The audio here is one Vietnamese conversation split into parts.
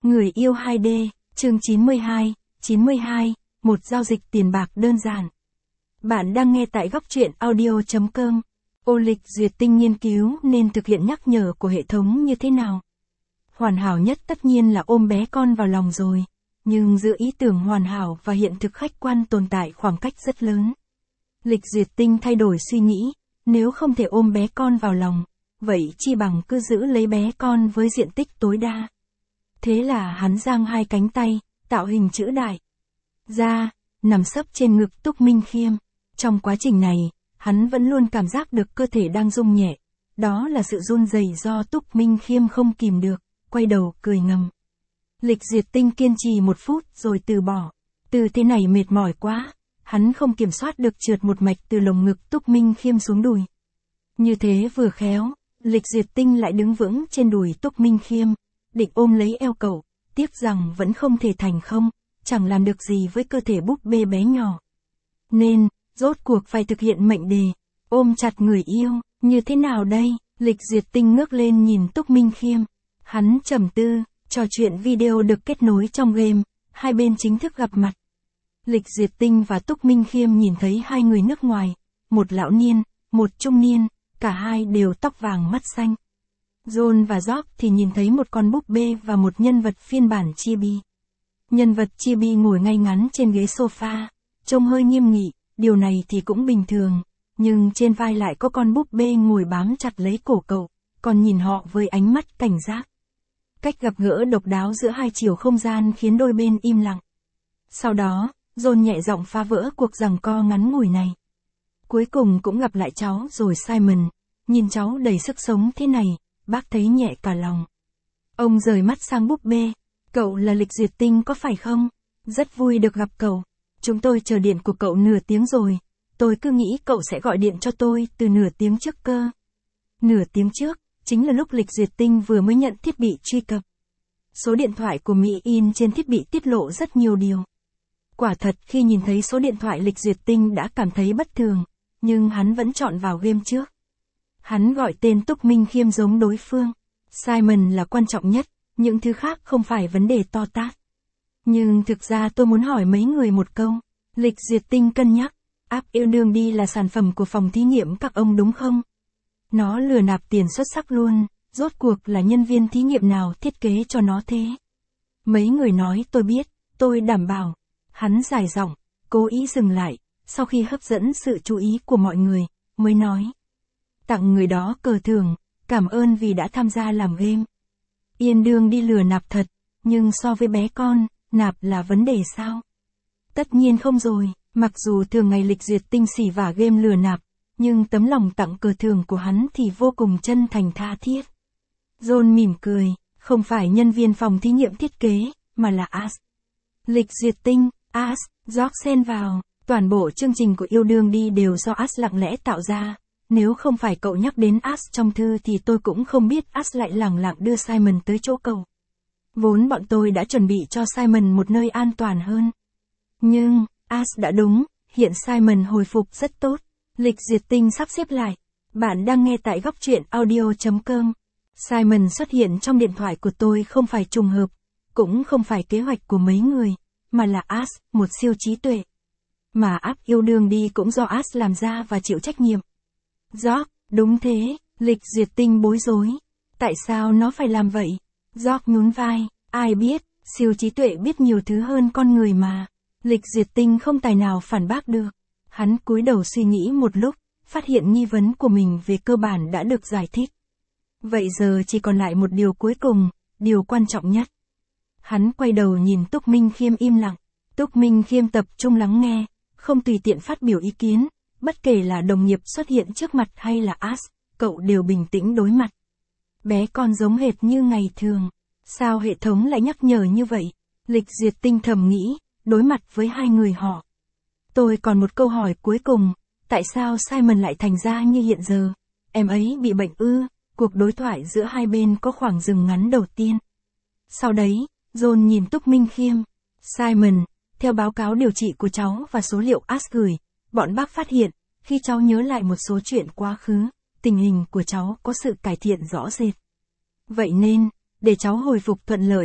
Người yêu 2D, chương 92, một giao dịch tiền bạc đơn giản. Bạn đang nghe tại góc truyện audio.com. Ô Lịch Duyệt Tinh nghiên cứu nên thực hiện nhắc nhở của hệ thống như thế nào? Hoàn hảo nhất tất nhiên là ôm bé con vào lòng rồi, nhưng giữa ý tưởng hoàn hảo và hiện thực khách quan tồn tại khoảng cách rất lớn. Lịch Duyệt Tinh thay đổi suy nghĩ, nếu không thể ôm bé con vào lòng, vậy chi bằng cứ giữ lấy bé con với diện tích tối đa. Thế là hắn giang hai cánh tay, tạo hình chữ đại. Ra, nằm sấp trên ngực Túc Minh Khiêm. Trong quá trình này, hắn vẫn luôn cảm giác được cơ thể đang rung nhẹ. Đó là sự run rẩy do Túc Minh Khiêm không kìm được, quay đầu cười ngầm. Lịch Duyệt Tinh kiên trì 1 phút rồi từ bỏ. Tư thế này mệt mỏi quá, hắn không kiểm soát được trượt một mạch từ lồng ngực Túc Minh Khiêm xuống đùi. Như thế vừa khéo, Lịch Duyệt Tinh lại đứng vững trên đùi Túc Minh Khiêm, định ôm lấy eo cậu, tiếc rằng vẫn không thể thành không, chẳng làm được gì với cơ thể búp bê bé nhỏ. Nên, rốt cuộc phải thực hiện mệnh đề, ôm chặt người yêu, như thế nào đây? Lịch Duyệt Tinh ngước lên nhìn Túc Minh Khiêm. Hắn trầm tư, trò chuyện video được kết nối trong game, hai bên chính thức gặp mặt. Lịch Duyệt Tinh và Túc Minh Khiêm nhìn thấy hai người nước ngoài, một lão niên, một trung niên, cả hai đều tóc vàng mắt xanh. John và Jock thì nhìn thấy một con búp bê và một nhân vật phiên bản chibi. Nhân vật chibi ngồi ngay ngắn trên ghế sofa, trông hơi nghiêm nghị, điều này thì cũng bình thường, nhưng trên vai lại có con búp bê ngồi bám chặt lấy cổ cậu, còn nhìn họ với ánh mắt cảnh giác. Cách gặp gỡ độc đáo giữa hai chiều không gian khiến đôi bên im lặng. Sau đó, John nhẹ giọng phá vỡ cuộc giằng co ngắn ngủi này. Cuối cùng cũng gặp lại cháu rồi Simon, nhìn cháu đầy sức sống thế này, bác thấy nhẹ cả lòng. Ông rời mắt sang búp bê. Cậu là Lịch Duyệt Tinh có phải không? Rất vui được gặp cậu. Chúng tôi chờ điện của cậu nửa tiếng rồi. Tôi cứ nghĩ cậu sẽ gọi điện cho tôi từ nửa tiếng trước cơ. Nửa tiếng trước, chính là lúc Lịch Duyệt Tinh vừa mới nhận thiết bị truy cập. Số điện thoại của Mỹ in trên thiết bị tiết lộ rất nhiều điều. Quả thật khi nhìn thấy số điện thoại Lịch Duyệt Tinh đã cảm thấy bất thường, nhưng hắn vẫn chọn vào game trước. Hắn gọi tên Túc Minh Khiêm giống đối phương. Simon là quan trọng nhất, những thứ khác không phải vấn đề to tát. Nhưng thực ra tôi muốn hỏi mấy người một câu. Lịch Duyệt Tinh cân nhắc, app yêu đương đi là sản phẩm của phòng thí nghiệm các ông đúng không? Nó lừa nạp tiền xuất sắc luôn, rốt cuộc là nhân viên thí nghiệm nào thiết kế cho nó thế? Mấy người nói tôi biết, tôi đảm bảo. Hắn dài giọng, cố ý dừng lại, sau khi hấp dẫn sự chú ý của mọi người, mới nói. Tặng người đó cờ thưởng, cảm ơn vì đã tham gia làm game. Yên đương đi lừa nạp thật, nhưng so với bé con, nạp là vấn đề sao? Tất nhiên không rồi, mặc dù thường ngày Lịch Duyệt Tinh xỉ vả game lừa nạp, nhưng tấm lòng tặng cờ thưởng của hắn thì vô cùng chân thành tha thiết. John mỉm cười, không phải nhân viên phòng thí nghiệm thiết kế, mà là Ash. Lịch Duyệt Tinh, Ash, Jock xen vào, toàn bộ chương trình của yêu đương đi đều do Ash lặng lẽ tạo ra. Nếu không phải cậu nhắc đến Ash trong thư thì tôi cũng không biết Ash lại lẳng lặng đưa Simon tới chỗ cậu. Vốn bọn tôi đã chuẩn bị cho Simon một nơi an toàn hơn. Nhưng, Ash đã đúng, hiện Simon hồi phục rất tốt. Lịch Duyệt Tinh sắp xếp lại. Bạn đang nghe tại góc truyện audio.com. Simon xuất hiện trong điện thoại của tôi không phải trùng hợp, cũng không phải kế hoạch của mấy người, mà là Ash, một siêu trí tuệ. Mà app yêu đương đi cũng do Ash làm ra và chịu trách nhiệm. Jock, đúng thế, Lịch Duyệt Tinh bối rối. Tại sao nó phải làm vậy? Jock nhún vai, ai biết, siêu trí tuệ biết nhiều thứ hơn con người mà. Lịch Duyệt Tinh không tài nào phản bác được. Hắn cúi đầu suy nghĩ một lúc, phát hiện nghi vấn của mình về cơ bản đã được giải thích. Vậy giờ chỉ còn lại một điều cuối cùng, điều quan trọng nhất. Hắn quay đầu nhìn Túc Minh Khiêm im lặng. Túc Minh Khiêm tập trung lắng nghe, không tùy tiện phát biểu ý kiến. Bất kể là đồng nghiệp xuất hiện trước mặt hay là Ash, cậu đều bình tĩnh đối mặt. Bé con giống hệt như ngày thường. Sao hệ thống lại nhắc nhở như vậy? Lịch Duyệt Tinh thầm nghĩ, đối mặt với hai người họ. Tôi còn một câu hỏi cuối cùng, tại sao Simon lại thành ra như hiện giờ? Em ấy bị bệnh ư? Cuộc đối thoại giữa hai bên có khoảng dừng ngắn đầu tiên. Sau đấy, John nhìn Túc Minh Khiêm. Simon, theo báo cáo điều trị của cháu và số liệu Ash gửi, bọn bác phát hiện, khi cháu nhớ lại một số chuyện quá khứ, tình hình của cháu có sự cải thiện rõ rệt. Vậy nên, để cháu hồi phục thuận lợi,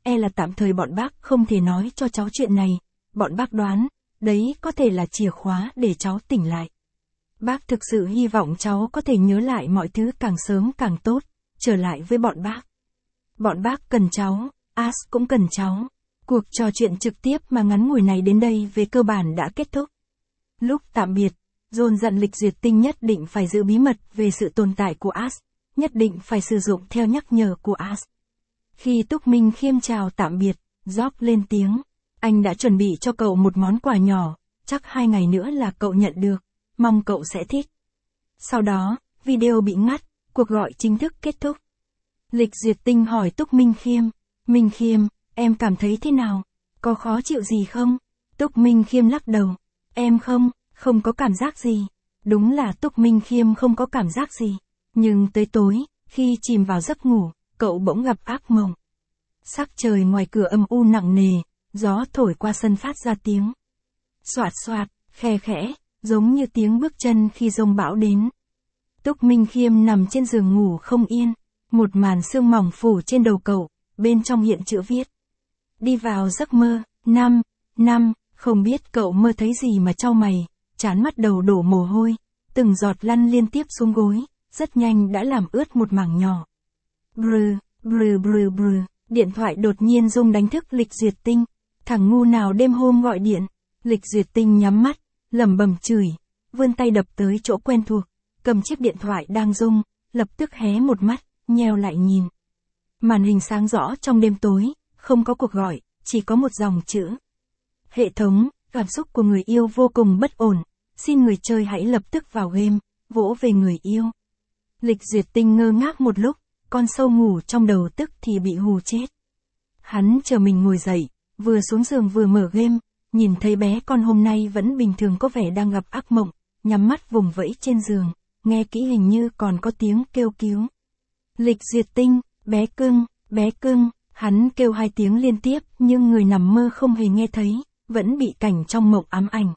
là tạm thời bọn bác không thể nói cho cháu chuyện này, bọn bác đoán, đấy có thể là chìa khóa để cháu tỉnh lại. Bác thực sự hy vọng cháu có thể nhớ lại mọi thứ càng sớm càng tốt, trở lại với bọn bác. Bọn bác cần cháu, Ash cũng cần cháu. Cuộc trò chuyện trực tiếp mà ngắn ngủi này đến đây về cơ bản đã kết thúc. Lúc tạm biệt, John dặn Lịch Duyệt Tinh nhất định phải giữ bí mật về sự tồn tại của Ash, nhất định phải sử dụng theo nhắc nhở của Ash. Khi Túc Minh Khiêm chào tạm biệt, George lên tiếng. Anh đã chuẩn bị cho cậu một món quà nhỏ, chắc 2 ngày nữa là cậu nhận được, mong cậu sẽ thích. Sau đó, video bị ngắt, cuộc gọi chính thức kết thúc. Lịch Duyệt Tinh hỏi Túc Minh Khiêm. Minh Khiêm, em cảm thấy thế nào? Có khó chịu gì không? Túc Minh Khiêm lắc đầu. Em không có cảm giác gì. Đúng là Túc Minh Khiêm không có cảm giác gì. Nhưng tới tối, khi chìm vào giấc ngủ, cậu bỗng gặp ác mộng. Sắc trời ngoài cửa âm u nặng nề, gió thổi qua sân phát ra tiếng xoạt xoạt, khe khẽ, giống như tiếng bước chân khi giông bão đến. Túc Minh Khiêm nằm trên giường ngủ không yên, một màn sương mỏng phủ trên đầu cậu, bên trong hiện chữ viết. Đi vào giấc mơ, năm, không biết cậu mơ thấy gì mà chau mày, trán mắt đầu đổ mồ hôi, từng giọt lăn liên tiếp xuống gối, rất nhanh đã làm ướt một mảng nhỏ. Brr, điện thoại đột nhiên rung đánh thức Lịch Duyệt Tinh. Thằng ngu nào đêm hôm gọi điện. Lịch Duyệt Tinh nhắm mắt, lẩm bẩm chửi, vươn tay đập tới chỗ quen thuộc, cầm chiếc điện thoại đang rung, lập tức hé một mắt, nheo lại nhìn. Màn hình sáng rõ trong đêm tối, không có cuộc gọi, chỉ có một dòng chữ. Hệ thống, cảm xúc của người yêu vô cùng bất ổn, xin người chơi hãy lập tức vào game, vỗ về người yêu. Lịch Duyệt Tinh ngơ ngác một lúc, con sâu ngủ trong đầu tức thì bị hù chết. Hắn chờ mình ngồi dậy, vừa xuống giường vừa mở game, nhìn thấy bé con hôm nay vẫn bình thường có vẻ đang gặp ác mộng, nhắm mắt vùng vẫy trên giường, nghe kỹ hình như còn có tiếng kêu cứu. Lịch Duyệt Tinh, bé cưng, hắn kêu 2 tiếng liên tiếp nhưng người nằm mơ không hề nghe thấy, vẫn bị cảnh trong mộng ám ảnh.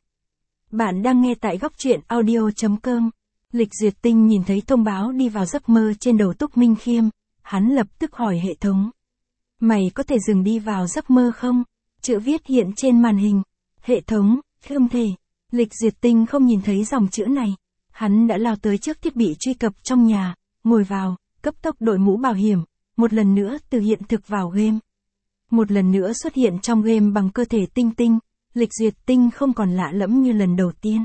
Bạn đang nghe tại góc truyện audio.com. Lịch Duyệt Tinh nhìn thấy thông báo đi vào giấc mơ trên đầu Túc Minh Khiêm, hắn lập tức hỏi hệ thống. Mày có thể dừng đi vào giấc mơ không? Chữ viết hiện trên màn hình. Hệ thống, không thể. Lịch Duyệt Tinh không nhìn thấy dòng chữ này. Hắn đã lao tới trước thiết bị truy cập trong nhà, ngồi vào, cấp tốc đội mũ bảo hiểm, một lần nữa từ hiện thực vào game. Một lần nữa xuất hiện trong game bằng cơ thể tinh tinh, Lịch Duyệt Tinh không còn lạ lẫm như lần đầu tiên.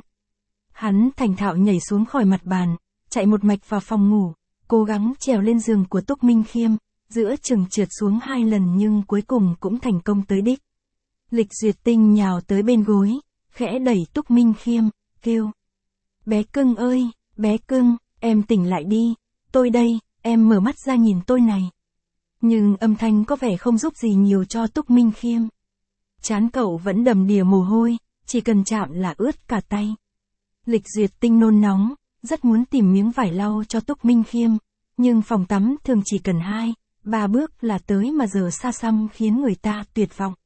Hắn thành thạo nhảy xuống khỏi mặt bàn, chạy một mạch vào phòng ngủ, cố gắng trèo lên giường của Túc Minh Khiêm, giữa chừng trượt xuống 2 lần nhưng cuối cùng cũng thành công tới đích. Lịch Duyệt Tinh nhào tới bên gối, khẽ đẩy Túc Minh Khiêm, kêu. Bé cưng ơi, bé cưng, em tỉnh lại đi, tôi đây, em mở mắt ra nhìn tôi này. Nhưng âm thanh có vẻ không giúp gì nhiều cho Túc Minh Khiêm. Trán cậu vẫn đầm đìa mồ hôi, chỉ cần chạm là ướt cả tay. Lịch Duyệt Tinh nôn nóng, rất muốn tìm miếng vải lau cho Túc Minh Khiêm, nhưng phòng tắm thường chỉ cần 2-3 bước là tới mà giờ xa xăm khiến người ta tuyệt vọng.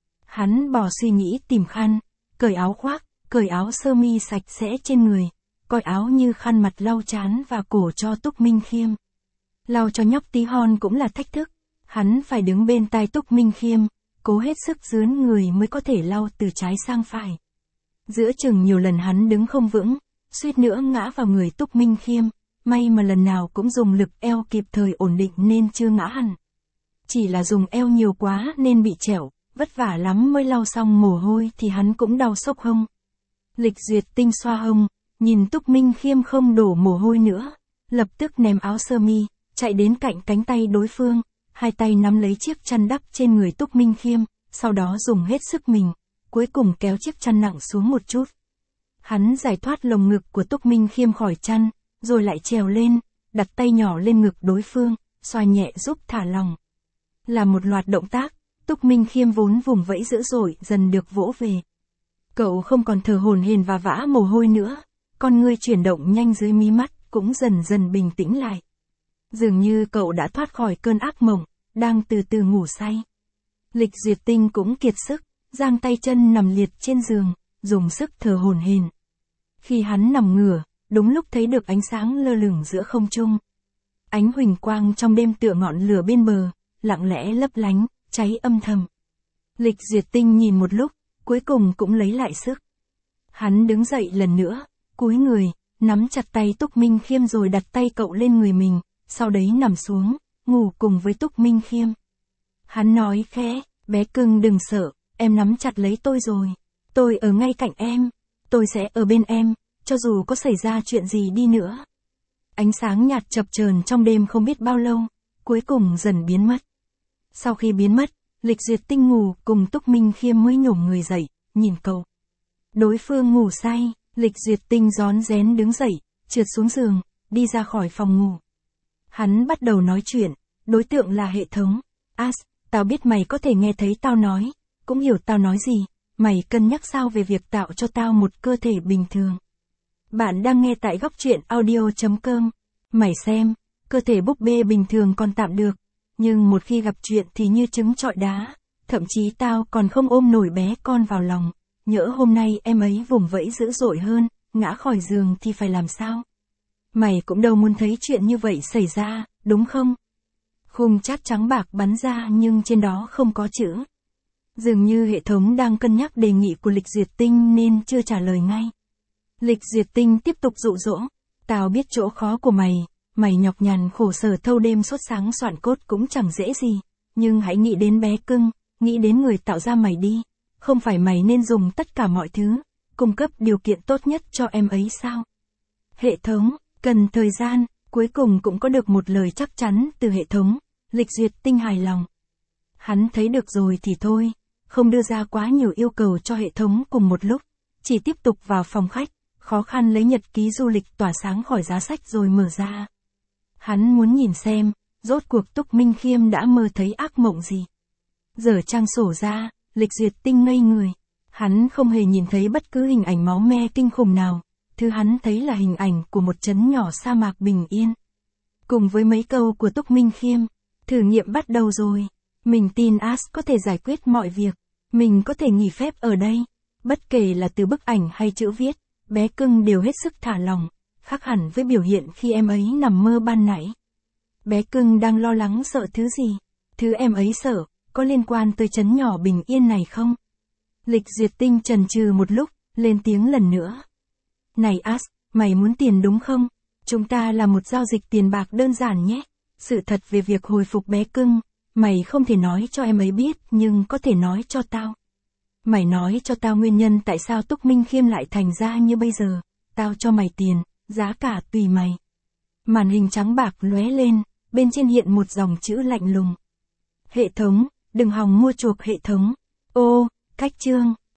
Hắn bỏ suy nghĩ tìm khăn, cởi áo khoác, cởi áo sơ mi sạch sẽ trên người, coi áo như khăn mặt lau trán và cổ cho Túc Minh Khiêm. Lau cho nhóc tí hon cũng là thách thức, hắn phải đứng bên tai Túc Minh Khiêm, cố hết sức dướn người mới có thể lau từ trái sang phải. Giữa chừng nhiều lần hắn đứng không vững, suýt nữa ngã vào người Túc Minh Khiêm, may mà lần nào cũng dùng lực eo kịp thời ổn định nên chưa ngã hẳn. Chỉ là dùng eo nhiều quá nên bị trẻo, vất vả lắm mới lau xong mồ hôi thì hắn cũng đau xốc hông. Lịch Duyệt Tinh xoa hông, nhìn Túc Minh Khiêm không đổ mồ hôi nữa, lập tức ném áo sơ mi, chạy đến cạnh cánh tay đối phương, 2 tay nắm lấy chiếc chăn đắp trên người Túc Minh Khiêm, sau đó dùng hết sức mình, cuối cùng kéo chiếc chăn nặng xuống một chút. Hắn giải thoát lồng ngực của Túc Minh Khiêm khỏi chăn, rồi lại trèo lên, đặt tay nhỏ lên ngực đối phương, xoa nhẹ giúp thả lỏng. Là một loạt động tác, Túc Minh Khiêm vốn vùng vẫy dữ dội dần được vỗ về. Cậu không còn thở hổn hển và vã mồ hôi nữa, con ngươi chuyển động nhanh dưới mí mắt cũng dần dần bình tĩnh lại. Dường như cậu đã thoát khỏi cơn ác mộng, đang từ từ ngủ say. Lịch Duyệt Tinh cũng kiệt sức, giang tay chân nằm liệt trên giường, dùng sức thở hổn hển. Khi hắn nằm ngửa, đúng lúc thấy được ánh sáng lơ lửng giữa không trung. Ánh huỳnh quang trong đêm tựa ngọn lửa bên bờ, lặng lẽ lấp lánh, cháy âm thầm. Lịch Duyệt Tinh nhìn một lúc, cuối cùng cũng lấy lại sức. Hắn đứng dậy lần nữa, cúi người, nắm chặt tay Túc Minh Khiêm rồi đặt tay cậu lên người mình, sau đấy nằm xuống, ngủ cùng với Túc Minh Khiêm. Hắn nói khẽ, bé cưng đừng sợ, em nắm chặt lấy tôi rồi. Tôi ở ngay cạnh em, tôi sẽ ở bên em, cho dù có xảy ra chuyện gì đi nữa. Ánh sáng nhạt chập chờn trong đêm không biết bao lâu, cuối cùng dần biến mất. Sau khi biến mất, Lịch Duyệt Tinh ngủ cùng Túc Minh Khiêm mới nhổm người dậy, nhìn cậu. Đối phương ngủ say, Lịch Duyệt Tinh rón rén đứng dậy, trượt xuống giường, đi ra khỏi phòng ngủ. Hắn bắt đầu nói chuyện, đối tượng là hệ thống. Tao biết mày có thể nghe thấy tao nói, cũng hiểu tao nói gì, mày cân nhắc sao về việc tạo cho tao một cơ thể bình thường. Bạn đang nghe tại góc truyện audio.com. Mày xem, cơ thể búp bê bình thường còn tạm được, nhưng một khi gặp chuyện thì như trứng trọi đá, thậm chí tao còn không ôm nổi bé con vào lòng. Nhỡ hôm nay em ấy vùng vẫy dữ dội hơn, ngã khỏi giường thì phải làm sao? Mày cũng đâu muốn thấy chuyện như vậy xảy ra, đúng không? Khung chat trắng bạc bắn ra nhưng trên đó không có chữ. Dường như hệ thống đang cân nhắc đề nghị của Lịch Duyệt Tinh nên chưa trả lời ngay. Lịch Duyệt Tinh tiếp tục dụ dỗ, tao biết chỗ khó của mày, mày nhọc nhằn khổ sở thâu đêm suốt sáng soạn cốt cũng chẳng dễ gì, nhưng hãy nghĩ đến bé cưng, nghĩ đến người tạo ra mày đi, không phải mày nên dùng tất cả mọi thứ, cung cấp điều kiện tốt nhất cho em ấy sao? Hệ thống, cần thời gian, cuối cùng cũng có được một lời chắc chắn từ hệ thống, Lịch Duyệt Tinh hài lòng. Hắn thấy được rồi thì thôi, không đưa ra quá nhiều yêu cầu cho hệ thống cùng một lúc, chỉ tiếp tục vào phòng khách, khó khăn lấy nhật ký du lịch tỏa sáng khỏi giá sách rồi mở ra. Hắn muốn nhìn xem, rốt cuộc Túc Minh Khiêm đã mơ thấy ác mộng gì. Dở trang sổ ra, Lịch Duyệt Tinh ngây người. Hắn không hề nhìn thấy bất cứ hình ảnh máu me kinh khủng nào, thứ hắn thấy là hình ảnh của một trấn nhỏ sa mạc bình yên. Cùng với mấy câu của Túc Minh Khiêm, thử nghiệm bắt đầu rồi. Mình tin có thể giải quyết mọi việc. Mình có thể nghỉ phép ở đây. Bất kể là từ bức ảnh hay chữ viết, bé cưng đều hết sức thả lỏng, khác hẳn với biểu hiện khi em ấy nằm mơ ban nãy. Bé cưng đang lo lắng sợ thứ gì? Thứ em ấy sợ, có liên quan tới trấn nhỏ bình yên này không? Lịch Duyệt Tinh chần chừ một lúc, lên tiếng lần nữa. Này mày muốn tiền đúng không? Chúng ta là một giao dịch tiền bạc đơn giản nhé. Sự thật về việc hồi phục bé cưng, mày không thể nói cho em ấy biết nhưng có thể nói cho tao. Mày nói cho tao nguyên nhân tại sao Túc Minh Khiêm lại thành ra như bây giờ. Tao cho mày tiền, giá cả tùy mày. Màn hình trắng bạc lóe lên, bên trên hiện một dòng chữ lạnh lùng. Hệ thống, đừng hòng mua chuộc hệ thống. Ô, cách chương.